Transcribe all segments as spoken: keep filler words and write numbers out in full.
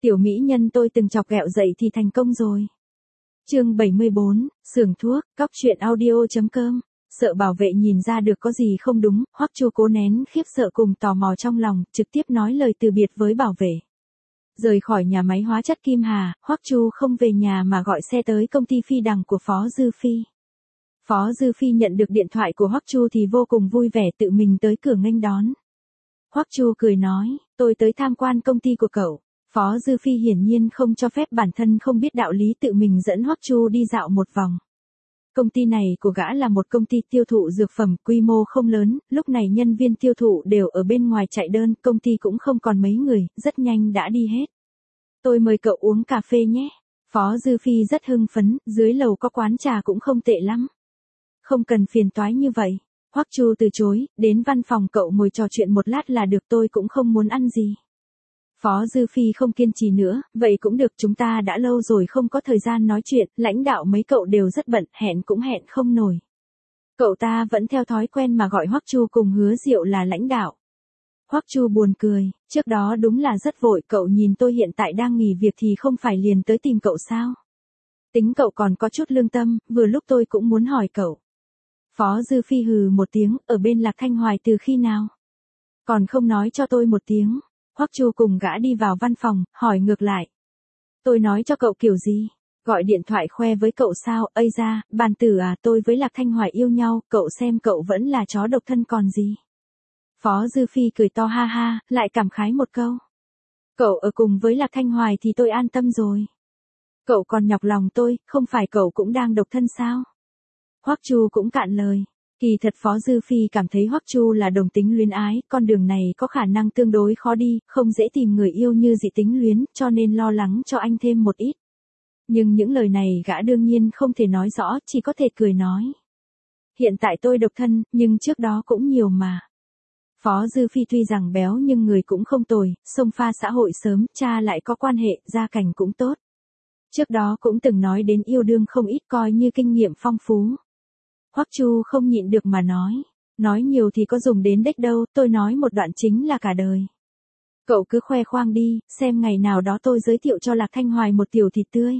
Tiểu mỹ nhân tôi từng chọc ghẹo dậy thì thành công rồi. Chương bảy mươi bốn, xưởng thuốc, cóc truyện audio.com. Sợ bảo vệ nhìn ra được có gì không đúng, Hoắc Chu cố nén khiếp sợ cùng tò mò trong lòng, trực tiếp nói lời từ biệt với bảo vệ. Rời khỏi nhà máy hóa chất Kim Hà, Hoắc Chu không về nhà mà gọi xe tới công ty Phi Đằng của Phó Dư Phi. Phó Dư Phi nhận được điện thoại của Hoắc Chu thì vô cùng vui vẻ tự mình tới cửa nghênh đón. Hoắc Chu cười nói, tôi tới tham quan công ty của cậu. Phó Dư Phi hiển nhiên không cho phép bản thân không biết đạo lý tự mình dẫn Hoắc Chu đi dạo một vòng. Công ty này của gã là một công ty tiêu thụ dược phẩm, quy mô không lớn, lúc này nhân viên tiêu thụ đều ở bên ngoài chạy đơn, công ty cũng không còn mấy người, rất nhanh đã đi hết. Tôi mời cậu uống cà phê nhé. Phó Dư Phi rất hưng phấn, dưới lầu có quán trà cũng không tệ lắm. Không cần phiền toái như vậy. Hoắc Chu từ chối, đến văn phòng cậu ngồi trò chuyện một lát là được, tôi cũng không muốn ăn gì. Phó Dư Phi không kiên trì nữa, vậy cũng được, chúng ta đã lâu rồi không có thời gian nói chuyện, lãnh đạo mấy cậu đều rất bận, hẹn cũng hẹn không nổi. Cậu ta vẫn theo thói quen mà gọi Hoắc Chu cùng Hứa Diệu là lãnh đạo. Hoắc Chu buồn cười, trước đó đúng là rất vội, cậu nhìn tôi hiện tại đang nghỉ việc thì không phải liền tới tìm cậu sao? Tính cậu còn có chút lương tâm, vừa lúc tôi cũng muốn hỏi cậu. Phó Dư Phi hừ một tiếng, ở bên Lạc Thanh Hoài từ khi nào? Còn không nói cho tôi một tiếng. Hoắc Chu cùng gã đi vào văn phòng, hỏi ngược lại. Tôi nói cho cậu kiểu gì? Gọi điện thoại khoe với cậu sao? Ây da, bàn tử à, tôi với Lạc Thanh Hoài yêu nhau, cậu xem cậu vẫn là chó độc thân còn gì. Phó Dư Phi cười to ha ha, lại cảm khái một câu. Cậu ở cùng với Lạc Thanh Hoài thì tôi an tâm rồi. Cậu còn nhọc lòng tôi, không phải cậu cũng đang độc thân sao? Hoắc Chu cũng cạn lời. Kỳ thật Phó Dư Phi cảm thấy Hoắc Chu là đồng tính luyến ái, con đường này có khả năng tương đối khó đi, không dễ tìm người yêu như dị tính luyến, cho nên lo lắng cho anh thêm một ít. Nhưng những lời này gã đương nhiên không thể nói rõ, chỉ có thể cười nói. Hiện tại tôi độc thân, nhưng trước đó cũng nhiều mà. Phó Dư Phi tuy rằng béo nhưng người cũng không tồi, xông pha xã hội sớm, cha lại có quan hệ, gia cảnh cũng tốt. Trước đó cũng từng nói đến yêu đương không ít, coi như kinh nghiệm phong phú. Hoắc Chu không nhịn được mà nói, nói nhiều thì có dùng đến đếch đâu, tôi nói một đoạn chính là cả đời. Cậu cứ khoe khoang đi, xem ngày nào đó tôi giới thiệu cho Lạc Thanh Hoài một tiểu thịt tươi.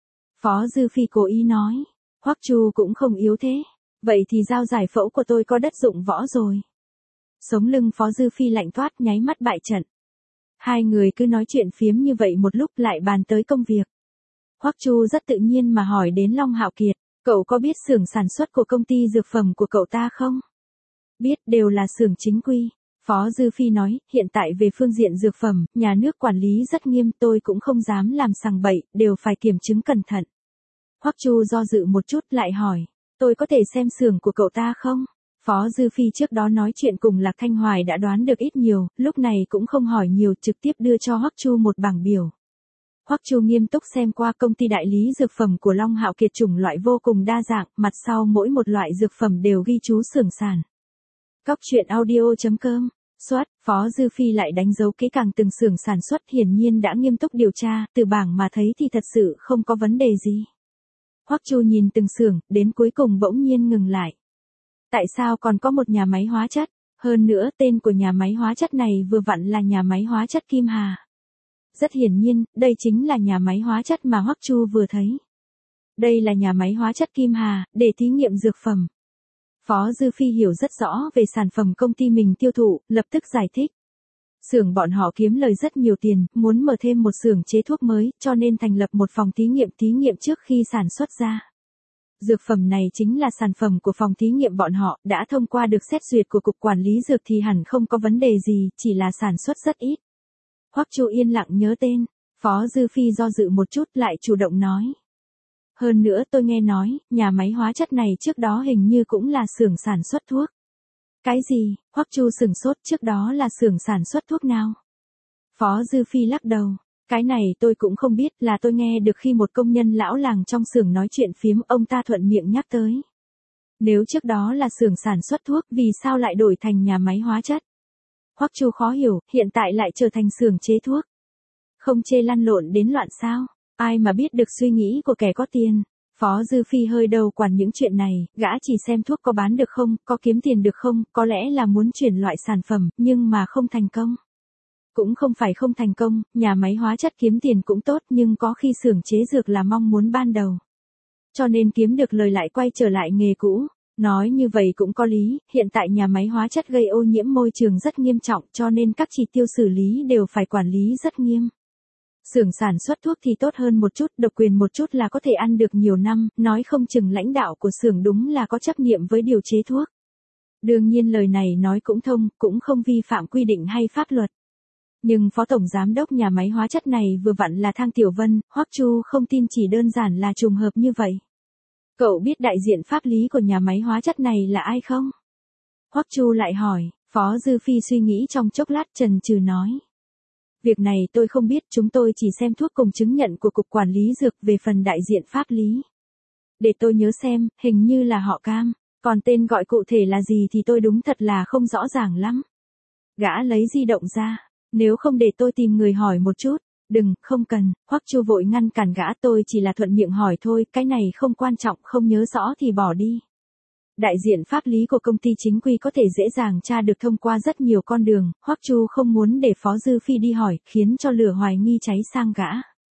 Phó Dư Phi cố ý nói, Hoắc Chu cũng không yếu thế, vậy thì dao giải phẫu của tôi có đất dụng võ rồi. Sống lưng Phó Dư Phi lạnh toát, nháy mắt bại trận. Hai người cứ nói chuyện phiếm như vậy một lúc lại bàn tới công việc. Hoắc Chu rất tự nhiên mà hỏi đến Long Hạo Kiệt. Cậu có biết xưởng sản xuất của công ty dược phẩm của cậu ta không? Biết, đều là xưởng chính quy. Phó Dư Phi nói, hiện tại về phương diện dược phẩm, nhà nước quản lý rất nghiêm, tôi cũng không dám làm sằng bậy, đều phải kiểm chứng cẩn thận. Hoắc Chu do dự một chút lại hỏi, tôi có thể xem xưởng của cậu ta không? Phó Dư Phi trước đó nói chuyện cùng Lạc Thanh Hoài đã đoán được ít nhiều, lúc này cũng không hỏi nhiều, trực tiếp đưa cho Hoắc Chu một bảng biểu. Hoắc Chu nghiêm túc xem qua, công ty đại lý dược phẩm của Long Hạo Kiệt chủng loại vô cùng đa dạng, mặt sau mỗi một loại dược phẩm đều ghi chú xưởng sản. Cóc truyện audio.com. Soát, Phó Dư Phi lại đánh dấu kỹ càng từng xưởng sản xuất, hiển nhiên đã nghiêm túc điều tra, từ bảng mà thấy thì thật sự không có vấn đề gì. Hoắc Chu nhìn từng xưởng, đến cuối cùng bỗng nhiên ngừng lại. Tại sao còn có một nhà máy hóa chất? Hơn nữa tên của nhà máy hóa chất này vừa vặn là nhà máy hóa chất Kim Hà. Rất hiển nhiên, đây chính là nhà máy hóa chất mà Hoắc Chu vừa thấy. Đây là nhà máy hóa chất Kim Hà, để thí nghiệm dược phẩm. Phó Dư Phi hiểu rất rõ về sản phẩm công ty mình tiêu thụ, lập tức giải thích. Xưởng bọn họ kiếm lời rất nhiều tiền, muốn mở thêm một xưởng chế thuốc mới, cho nên thành lập một phòng thí nghiệm thí nghiệm trước khi sản xuất ra. Dược phẩm này chính là sản phẩm của phòng thí nghiệm bọn họ, đã thông qua được xét duyệt của Cục Quản lý Dược thì hẳn không có vấn đề gì, chỉ là sản xuất rất ít. Hoắc Chu yên lặng nhớ tên, Phó Dư Phi do dự một chút lại chủ động nói. Hơn nữa tôi nghe nói, nhà máy hóa chất này trước đó hình như cũng là xưởng sản xuất thuốc. Cái gì? Hoắc Chu sửng sốt, trước đó là xưởng sản xuất thuốc nào? Phó Dư Phi lắc đầu, cái này tôi cũng không biết, là tôi nghe được khi một công nhân lão làng trong xưởng nói chuyện phiếm, ông ta thuận miệng nhắc tới. Nếu trước đó là xưởng sản xuất thuốc, vì sao lại đổi thành nhà máy hóa chất? Hoắc Chu khó hiểu, hiện tại lại trở thành xưởng chế thuốc. Không chê lăn lộn đến loạn sao? Ai mà biết được suy nghĩ của kẻ có tiền. Phó Dư Phi hơi đầu quản những chuyện này, gã chỉ xem thuốc có bán được không, có kiếm tiền được không, có lẽ là muốn chuyển loại sản phẩm, nhưng mà không thành công. Cũng không phải không thành công, nhà máy hóa chất kiếm tiền cũng tốt nhưng có khi xưởng chế dược là mong muốn ban đầu. Cho nên kiếm được lời lại quay trở lại nghề cũ. Nói như vậy cũng có lý, hiện tại nhà máy hóa chất gây ô nhiễm môi trường rất nghiêm trọng cho nên các chỉ tiêu xử lý đều phải quản lý rất nghiêm. Xưởng sản xuất thuốc thì tốt hơn một chút, độc quyền một chút là có thể ăn được nhiều năm, nói không chừng lãnh đạo của xưởng đúng là có chấp niệm với điều chế thuốc. Đương nhiên lời này nói cũng thông, cũng không vi phạm quy định hay pháp luật. Nhưng phó tổng giám đốc nhà máy hóa chất này vừa vặn là Thang Tiểu Vân, Hoắc Chu không tin chỉ đơn giản là trùng hợp như vậy. Cậu biết đại diện pháp lý của nhà máy hóa chất này là ai không? Hoắc Chu lại hỏi, Phó Dư Phi suy nghĩ trong chốc lát chần chừ nói. Việc này tôi không biết, chúng tôi chỉ xem thuốc cùng chứng nhận của Cục Quản lý Dược về phần đại diện pháp lý. Để tôi nhớ xem, hình như là họ Cam, còn tên gọi cụ thể là gì thì tôi đúng thật là không rõ ràng lắm. Gã lấy di động ra, nếu không để tôi tìm người hỏi một chút. Đừng, không cần, Hoắc Chu vội ngăn cản gã, tôi chỉ là thuận miệng hỏi thôi, cái này không quan trọng, không nhớ rõ thì bỏ đi. Đại diện pháp lý của công ty chính quy có thể dễ dàng tra được thông qua rất nhiều con đường, Hoắc Chu không muốn để Phó Dư Phi đi hỏi, khiến cho lửa hoài nghi cháy sang gã.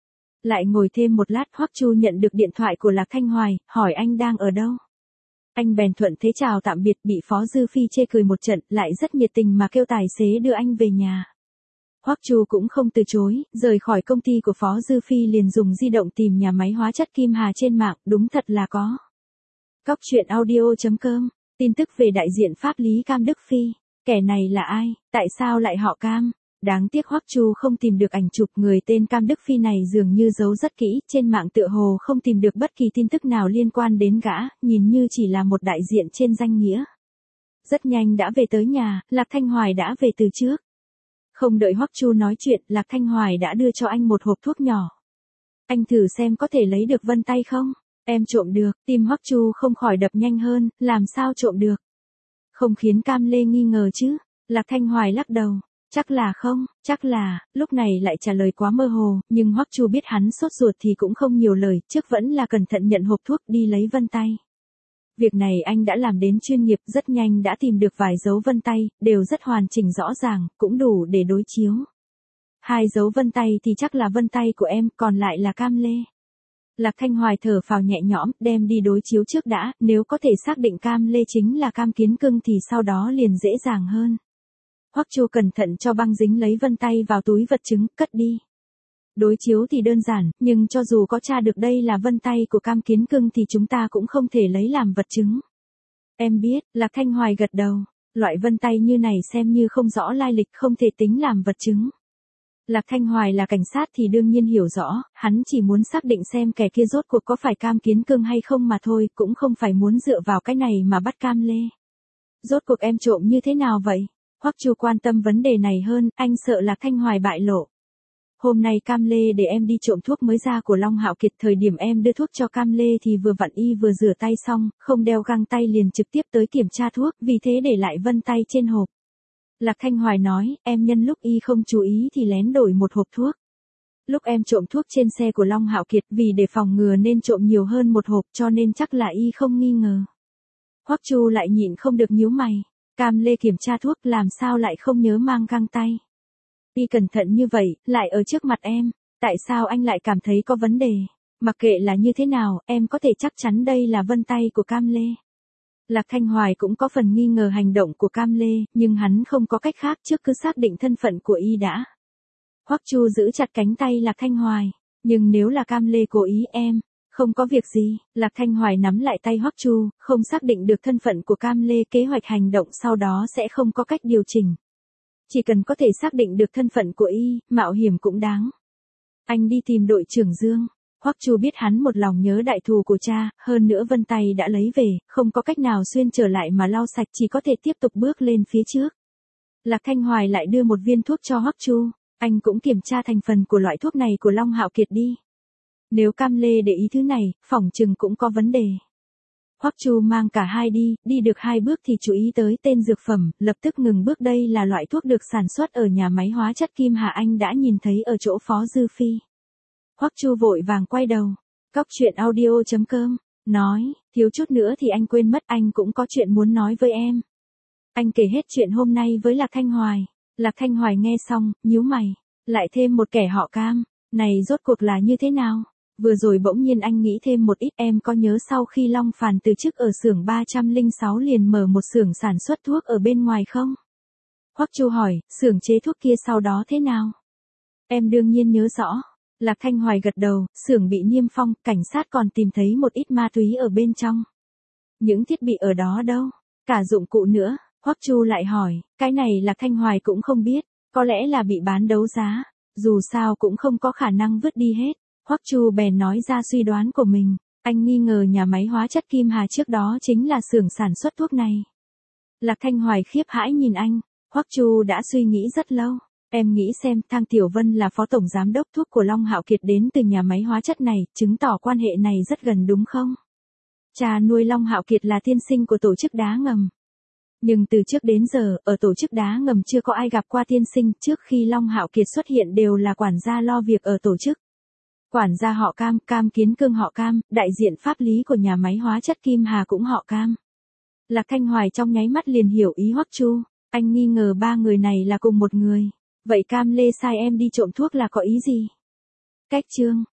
Lại ngồi thêm một lát, Hoắc Chu nhận được điện thoại của Lạc Thanh Hoài, hỏi anh đang ở đâu. Anh bèn thuận thế chào tạm biệt, bị Phó Dư Phi chê cười một trận, lại rất nhiệt tình mà kêu tài xế đưa anh về nhà. Hoắc Chu cũng không từ chối, rời khỏi công ty của Phó Dư Phi liền dùng di động tìm nhà máy hóa chất Kim Hà trên mạng, đúng thật là có. Cóc truyện audio chấm com, tin tức về đại diện pháp lý Cam Đức Phi, kẻ này là ai, tại sao lại họ Cam? Đáng tiếc Hoắc Chu không tìm được ảnh chụp người tên Cam Đức Phi này, dường như giấu rất kỹ, trên mạng tựa hồ không tìm được bất kỳ tin tức nào liên quan đến gã, nhìn như chỉ là một đại diện trên danh nghĩa. Rất nhanh đã về tới nhà, Lạc Thanh Hoài đã về từ trước. Không đợi Hoắc Chu nói chuyện, Lạc Thanh Hoài đã đưa cho anh một hộp thuốc nhỏ. Anh thử xem có thể lấy được vân tay không? Em trộm được, tim Hoắc Chu không khỏi đập nhanh hơn, làm sao trộm được? Không khiến Cam Lê nghi ngờ chứ? Lạc Thanh Hoài lắc đầu, chắc là không, chắc là, lúc này lại trả lời quá mơ hồ, nhưng Hoắc Chu biết hắn sốt ruột thì cũng không nhiều lời, trước vẫn là cẩn thận nhận hộp thuốc đi lấy vân tay. Việc này anh đã làm đến chuyên nghiệp, rất nhanh đã tìm được vài dấu vân tay, đều rất hoàn chỉnh rõ ràng, cũng đủ để đối chiếu. Hai dấu vân tay thì chắc là vân tay của em, còn lại là Cam Lê. Lạc Thanh Hoài thở phào nhẹ nhõm, đem đi đối chiếu trước đã, nếu có thể xác định Cam Lê chính là Cam Kiến Cưng thì sau đó liền dễ dàng hơn. Hoắc Chu cẩn thận cho băng dính lấy vân tay vào túi vật chứng, cất đi. Đối chiếu thì đơn giản, nhưng cho dù có tra được đây là vân tay của Cam Kiến Cưng thì chúng ta cũng không thể lấy làm vật chứng. Em biết, Lạc Thanh Hoài gật đầu, loại vân tay như này xem như không rõ lai lịch, không thể tính làm vật chứng. Lạc Thanh Hoài là cảnh sát thì đương nhiên hiểu rõ, hắn chỉ muốn xác định xem kẻ kia rốt cuộc có phải Cam Kiến Cưng hay không mà thôi, cũng không phải muốn dựa vào cái này mà bắt Cam Lê. Rốt cuộc em trộm như thế nào vậy? Hoắc Chu quan tâm vấn đề này hơn, anh sợ Lạc Thanh Hoài bại lộ. Hôm nay Cam Lê để em đi trộm thuốc mới ra của Long Hạo Kiệt, thời điểm em đưa thuốc cho Cam Lê thì vừa vặn y vừa rửa tay xong, không đeo găng tay liền trực tiếp tới kiểm tra thuốc, vì thế để lại vân tay trên hộp. Lạc Thanh Hoài nói, em nhân lúc y không chú ý thì lén đổi một hộp thuốc. Lúc em trộm thuốc trên xe của Long Hạo Kiệt vì để phòng ngừa nên trộm nhiều hơn một hộp cho nên chắc là y không nghi ngờ. Hoắc Chu lại nhịn không được nhíu mày, Cam Lê kiểm tra thuốc làm sao lại không nhớ mang găng tay. Y cẩn thận như vậy, lại ở trước mặt em, tại sao anh lại cảm thấy có vấn đề? Mặc kệ là như thế nào, em có thể chắc chắn đây là vân tay của Cam Lê. Lạc Thanh Hoài cũng có phần nghi ngờ hành động của Cam Lê, nhưng hắn không có cách khác, trước cứ xác định thân phận của y đã. Hoắc Chu giữ chặt cánh tay Lạc Thanh Hoài, nhưng nếu là Cam Lê cố ý em, không có việc gì. Lạc Thanh Hoài nắm lại tay Hoắc Chu, không xác định được thân phận của Cam Lê, kế hoạch hành động sau đó sẽ không có cách điều chỉnh. Chỉ cần có thể xác định được thân phận của y, mạo hiểm cũng đáng. Anh đi tìm đội trưởng Dương. Hoắc Chu biết hắn một lòng nhớ đại thù của cha, hơn nữa vân tay đã lấy về, không có cách nào xuyên trở lại mà lau sạch, chỉ có thể tiếp tục bước lên phía trước. Lạc Thanh Hoài lại đưa một viên thuốc cho Hoắc Chu, anh cũng kiểm tra thành phần của loại thuốc này của Long Hạo Kiệt đi. Nếu Cam Lê để ý thứ này, phỏng chừng cũng có vấn đề. Hoắc Chu mang cả hai đi, đi được hai bước thì chú ý tới tên dược phẩm, lập tức ngừng bước, đây là loại thuốc được sản xuất ở nhà máy hóa chất Kim Hà anh đã nhìn thấy ở chỗ Phó Dư Phi. Hoắc Chu vội vàng quay đầu, cóc truyện audio chấm com, nói, thiếu chút nữa thì anh quên mất, anh cũng có chuyện muốn nói với em. Anh kể hết chuyện hôm nay với Lạc Thanh Hoài, Lạc Thanh Hoài nghe xong, nhíu mày, lại thêm một kẻ họ Cam, này rốt cuộc là như thế nào? Vừa rồi bỗng nhiên anh nghĩ thêm một ít, em có nhớ sau khi Long Phàn từ chức ở xưởng ba không sáu liền mở một xưởng sản xuất thuốc ở bên ngoài không? Hoắc Chu hỏi, xưởng chế thuốc kia sau đó thế nào? Em đương nhiên nhớ rõ. Lạc Thanh Hoài gật đầu, xưởng bị niêm phong, cảnh sát còn tìm thấy một ít ma túy ở bên trong. Những thiết bị ở đó đâu? Cả dụng cụ nữa. Hoắc Chu lại hỏi, cái này Lạc Thanh Hoài cũng không biết, có lẽ là bị bán đấu giá, dù sao cũng không có khả năng vứt đi hết. Hoắc Chu bèn nói ra suy đoán của mình, anh nghi ngờ nhà máy hóa chất Kim Hà trước đó chính là xưởng sản xuất thuốc này. Lạc Thanh Hoài khiếp hãi nhìn anh, Hoắc Chu đã suy nghĩ rất lâu. Em nghĩ xem, Thang Tiểu Vân là phó tổng giám đốc thuốc của Long Hạo Kiệt đến từ nhà máy hóa chất này, chứng tỏ quan hệ này rất gần đúng không? Cha nuôi Long Hạo Kiệt là tiên sinh của tổ chức đá ngầm. Nhưng từ trước đến giờ, ở tổ chức đá ngầm chưa có ai gặp qua tiên sinh, trước khi Long Hạo Kiệt xuất hiện đều là quản gia lo việc ở tổ chức. Quản gia họ Cam, Cam Kiến Cương họ Cam, đại diện pháp lý của nhà máy hóa chất Kim Hà cũng họ Cam. Lạc Thanh Hoài trong nháy mắt liền hiểu ý Hoắc Chu, anh nghi ngờ ba người này là cùng một người. Vậy Cam Lê sai em đi trộm thuốc là có ý gì? Cách chương